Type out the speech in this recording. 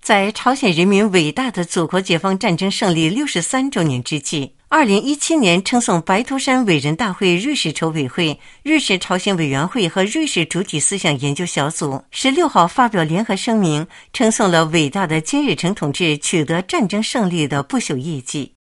在朝鲜人民伟大的祖国解放战争胜利63周年之际，2017年称颂白头山伟人大会瑞士筹委会、瑞士朝鲜委员会和瑞士主体思想研究小组16号发表联合声明，称颂了伟大的金日成同志取得战争胜利的不朽业绩。